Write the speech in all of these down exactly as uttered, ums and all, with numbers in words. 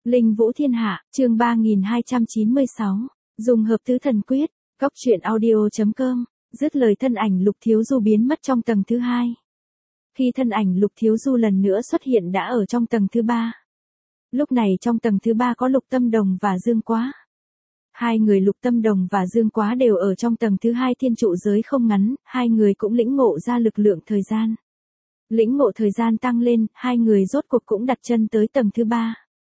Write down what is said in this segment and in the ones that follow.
Linh Vũ Thiên Hạ, chương ba nghìn hai trăm chín mươi sáu. Dùng hợp tứ thần quyết, góc truyện audio.com, dứt lời thân ảnh Lục Thiếu Du biến mất trong tầng thứ hai. Khi thân ảnh Lục Thiếu Du lần nữa xuất hiện đã ở trong tầng thứ ba. Lúc này trong tầng thứ ba có Lục Tâm Đồng và Dương Quá. Hai người Lục Tâm Đồng và Dương Quá đều ở trong tầng thứ hai thiên trụ giới không ngắn, hai người cũng lĩnh ngộ ra lực lượng thời gian. Lĩnh ngộ thời gian tăng lên, hai người rốt cuộc cũng đặt chân tới tầng thứ ba.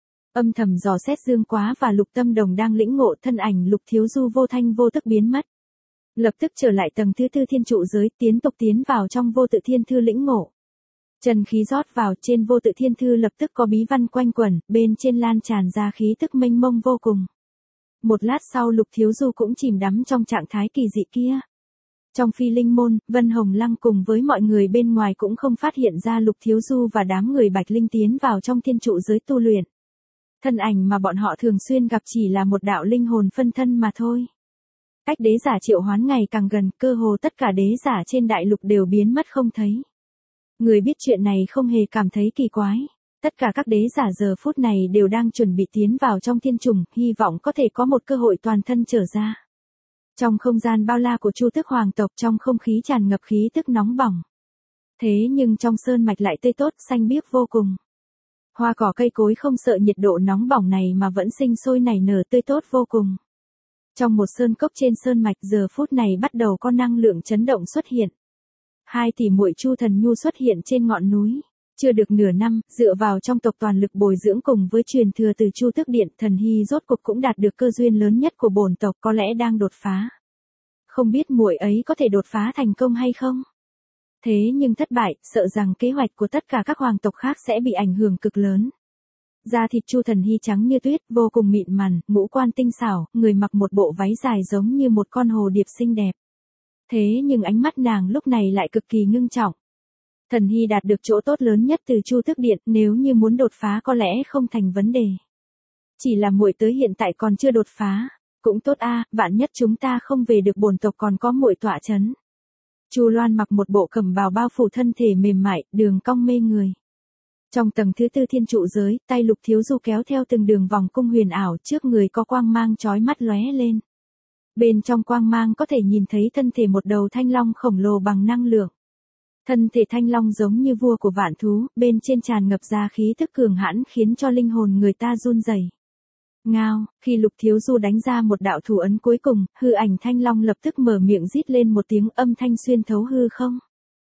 Âm thầm dò xét Dương Quá và Lục Tâm Đồng đang lĩnh ngộ, thân ảnh Lục Thiếu Du vô thanh vô tức biến mất. Lập tức trở lại tầng thứ tư thiên trụ giới, tiến tục tiến vào trong vô tự thiên thư lĩnh ngộ. Trần khí rót vào, trên vô tự thiên thư lập tức có bí văn quanh quẩn, bên trên lan tràn ra khí tức mênh mông vô cùng. Một lát sau Lục Thiếu Du cũng chìm đắm trong trạng thái kỳ dị kia. Trong phi linh môn, Vân Hồng Lăng cùng với mọi người bên ngoài cũng không phát hiện ra Lục Thiếu Du và đám người Bạch Linh tiến vào trong thiên trụ giới tu luyện. Thân ảnh mà bọn họ thường xuyên gặp chỉ là một đạo linh hồn phân thân mà thôi. Cách đế giả triệu hoán ngày càng gần, cơ hồ tất cả đế giả trên đại lục đều biến mất không thấy. Người biết chuyện này không hề cảm thấy kỳ quái. Tất cả các đế giả giờ phút này đều đang chuẩn bị tiến vào trong thiên trùng, hy vọng có thể có một cơ hội toàn thân trở ra. Trong không gian bao la của Chu Tước Hoàng tộc, trong không khí tràn ngập khí tức nóng bỏng. Thế nhưng trong sơn mạch lại tươi tốt, xanh biếc vô cùng. Hoa cỏ cây cối không sợ nhiệt độ nóng bỏng này mà vẫn sinh sôi nảy nở tươi tốt vô cùng. Trong một sơn cốc trên sơn mạch giờ phút này bắt đầu có năng lượng chấn động xuất hiện. Hai tỷ muội Chu Thần Nhu xuất hiện trên ngọn núi. Chưa được nửa năm, dựa vào trong tộc toàn lực bồi dưỡng cùng với truyền thừa từ Chu Tước Điện, Thần Hy rốt cục cũng đạt được cơ duyên lớn nhất của bổn tộc, có lẽ đang đột phá. Không biết muội ấy có thể đột phá thành công hay không? Thế nhưng thất bại, sợ rằng kế hoạch của tất cả các hoàng tộc khác sẽ bị ảnh hưởng cực lớn. Da thịt Chu Thần Hy trắng như tuyết, vô cùng mịn mằn, ngũ quan tinh xảo, người mặc một bộ váy dài giống như một con hồ điệp xinh đẹp. Thế nhưng ánh mắt nàng lúc này lại cực kỳ ngưng trọng. Thần Hy đạt được chỗ tốt lớn nhất từ Chu Tước Điện, nếu như muốn đột phá có lẽ không thành vấn đề. Chỉ là muội tới hiện tại còn chưa đột phá, cũng tốt a, vạn nhất chúng ta không về được bổn tộc còn có muội tọa chấn. Chu Loan mặc một bộ cẩm bào bao phủ thân thể mềm mại, đường cong mê người. Trong tầng thứ tư thiên trụ giới, tay Lục Thiếu Du kéo theo từng đường vòng cung huyền ảo, trước người có quang mang chói mắt lóe lên. Bên trong quang mang có thể nhìn thấy thân thể một đầu thanh long khổng lồ bằng năng lượng. Thân thể thanh long giống như vua của vạn thú, bên trên tràn ngập ra khí tức cường hãn khiến cho linh hồn người ta run rẩy. Ngao, khi Lục Thiếu Du đánh ra một đạo thủ ấn cuối cùng, hư ảnh thanh long lập tức mở miệng rít lên một tiếng, âm thanh xuyên thấu hư không.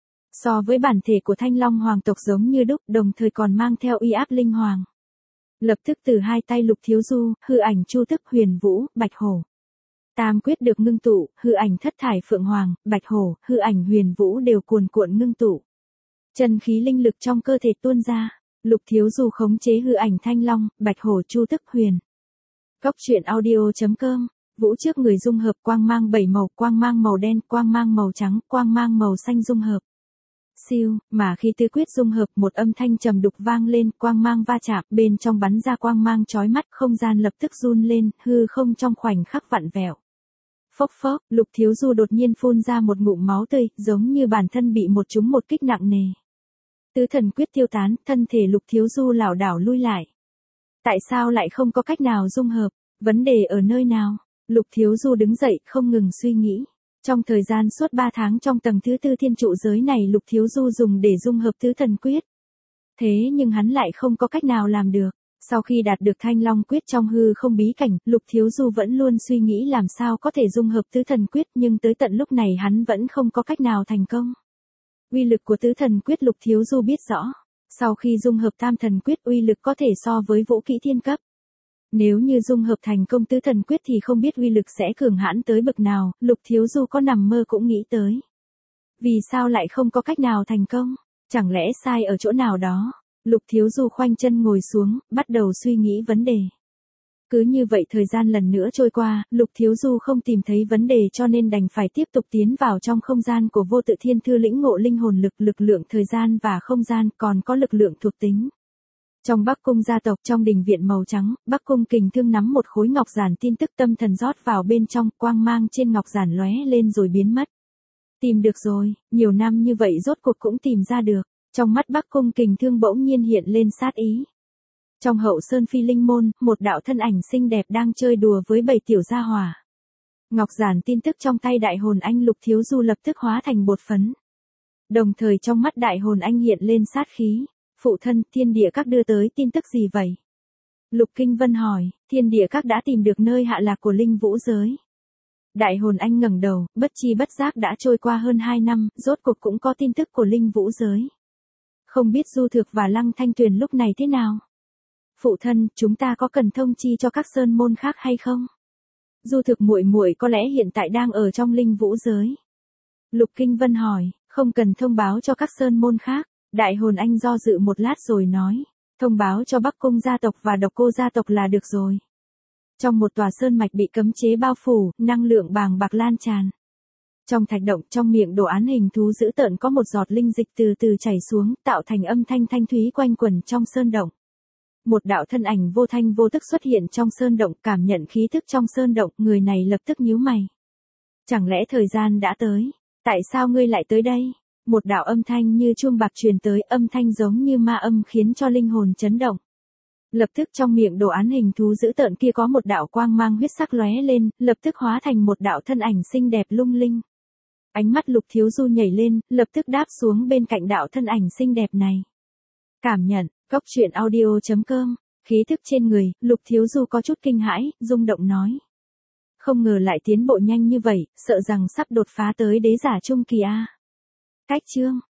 So với bản thể của thanh long hoàng tộc giống như đúc, đồng thời còn mang theo uy áp linh hoàng. Lập tức từ hai tay Lục Thiếu Du, hư ảnh Chu Tước, Huyền Vũ, Bạch Hổ. Tam quyết được ngưng tụ, hư ảnh thất thải Phượng Hoàng, Bạch Hổ, hư ảnh Huyền Vũ đều cuồn cuộn ngưng tụ. Chân khí linh lực trong cơ thể tuôn ra, Lục Thiếu Du khống chế hư ảnh thanh long, Bạch Hổ, Chu Tước, Huyền. Góc truyện audio.com, vũ trước người dung hợp, quang mang bảy màu, quang mang màu đen, quang mang màu trắng, quang mang màu xanh dung hợp. Siêu, mà khi tứ quyết dung hợp, một âm thanh trầm đục vang lên, quang mang va chạm, bên trong bắn ra quang mang chói mắt, không gian lập tức run lên, hư không trong khoảnh khắc vặn vẹo. Phốc phốc, Lục Thiếu Du đột nhiên phun ra một ngụm máu tươi, giống như bản thân bị một trúng một kích nặng nề. Tứ thần quyết tiêu tán, thân thể Lục Thiếu Du lảo đảo lui lại. Tại sao lại không có cách nào dung hợp? Vấn đề ở nơi nào? Lục Thiếu Du đứng dậy, không ngừng suy nghĩ. Trong thời gian suốt ba tháng trong tầng thứ tư thiên trụ giới này Lục Thiếu Du dùng để dung hợp tứ thần quyết. Thế nhưng hắn lại không có cách nào làm được. Sau khi đạt được thanh long quyết trong hư không bí cảnh, Lục Thiếu Du vẫn luôn suy nghĩ làm sao có thể dung hợp tứ thần quyết, nhưng tới tận lúc này hắn vẫn không có cách nào thành công. Uy lực của tứ thần quyết Lục Thiếu Du biết rõ. Sau khi dung hợp tam thần quyết uy lực có thể so với vũ kỹ thiên cấp. Nếu như dung hợp thành công tứ thần quyết thì không biết uy lực sẽ cường hãn tới bậc nào, Lục Thiếu Du có nằm mơ cũng nghĩ tới. Vì sao lại không có cách nào thành công? Chẳng lẽ sai ở chỗ nào đó? Lục Thiếu Du khoanh chân ngồi xuống, bắt đầu suy nghĩ vấn đề. Cứ như vậy thời gian lần nữa trôi qua, Lục Thiếu Du không tìm thấy vấn đề cho nên đành phải tiếp tục tiến vào trong không gian của vô tự thiên thư lĩnh ngộ linh hồn lực, lực lượng thời gian và không gian, còn có lực lượng thuộc tính. Trong Bắc Cung gia tộc, trong đình viện màu trắng, Bắc Cung Kình Thương nắm một khối ngọc giản, tin tức tâm thần rót vào bên trong, quang mang trên ngọc giản lóe lên rồi biến mất. Tìm được rồi, nhiều năm như vậy rốt cuộc cũng tìm ra được. Trong mắt Bắc Cung Kình Thương bỗng nhiên hiện lên sát ý. Trong hậu sơn phi linh môn, một đạo thân ảnh xinh đẹp đang chơi đùa với bầy tiểu gia hỏa. Ngọc giản tin tức trong tay đại hồn anh Lục Thiếu Du lập tức hóa thành bột phấn. Đồng thời trong mắt đại hồn anh hiện lên sát khí. Phụ thân, thiên địa các đưa tới tin tức gì vậy? Lục Kinh Vân hỏi, thiên địa các đã tìm được nơi hạ lạc của linh vũ giới. Đại hồn anh ngẩng đầu, bất chi bất giác đã trôi qua hơn hai năm, rốt cuộc cũng có tin tức của linh vũ giới. Không biết Du Thược và Lăng Thanh Tuyền lúc này thế nào? Phụ thân, chúng ta có cần thông chi cho các sơn môn khác hay không? Du Thực muội muội có lẽ hiện tại đang ở trong linh vũ giới. Lục Kinh Vân hỏi, không cần thông báo cho các sơn môn khác. Đại hồn anh do dự một lát rồi nói, thông báo cho Bắc Cung gia tộc và Độc Cô gia tộc là được rồi. Trong một tòa sơn mạch bị cấm chế bao phủ, năng lượng bàng bạc lan tràn. Trong thạch động, trong miệng đồ án hình thú dữ tợn có một giọt linh dịch từ từ chảy xuống, tạo thành âm thanh thanh thúy quanh quẩn trong sơn động. Một đạo thân ảnh vô thanh vô tức xuất hiện trong sơn động, cảm nhận khí thức trong sơn động, người này lập tức nhíu mày. Chẳng lẽ thời gian đã tới? Tại sao ngươi lại tới đây? Một đạo âm thanh như chuông bạc truyền tới, âm thanh giống như ma âm khiến cho linh hồn chấn động. Lập tức trong miệng đồ án hình thú dữ tợn kia có một đạo quang mang huyết sắc lóe lên, lập tức hóa thành một đạo thân ảnh xinh đẹp lung linh. Ánh mắt Lục Thiếu Du nhảy lên, lập tức đáp xuống bên cạnh đạo thân ảnh xinh đẹp này. Cảm nhận, cốc truyện audio chấm com, khí thức trên người, Lục Thiếu Du có chút kinh hãi, rung động nói. Không ngờ lại tiến bộ nhanh như vậy, sợ rằng sắp đột phá tới đế giả trung kỳ a. Cách chương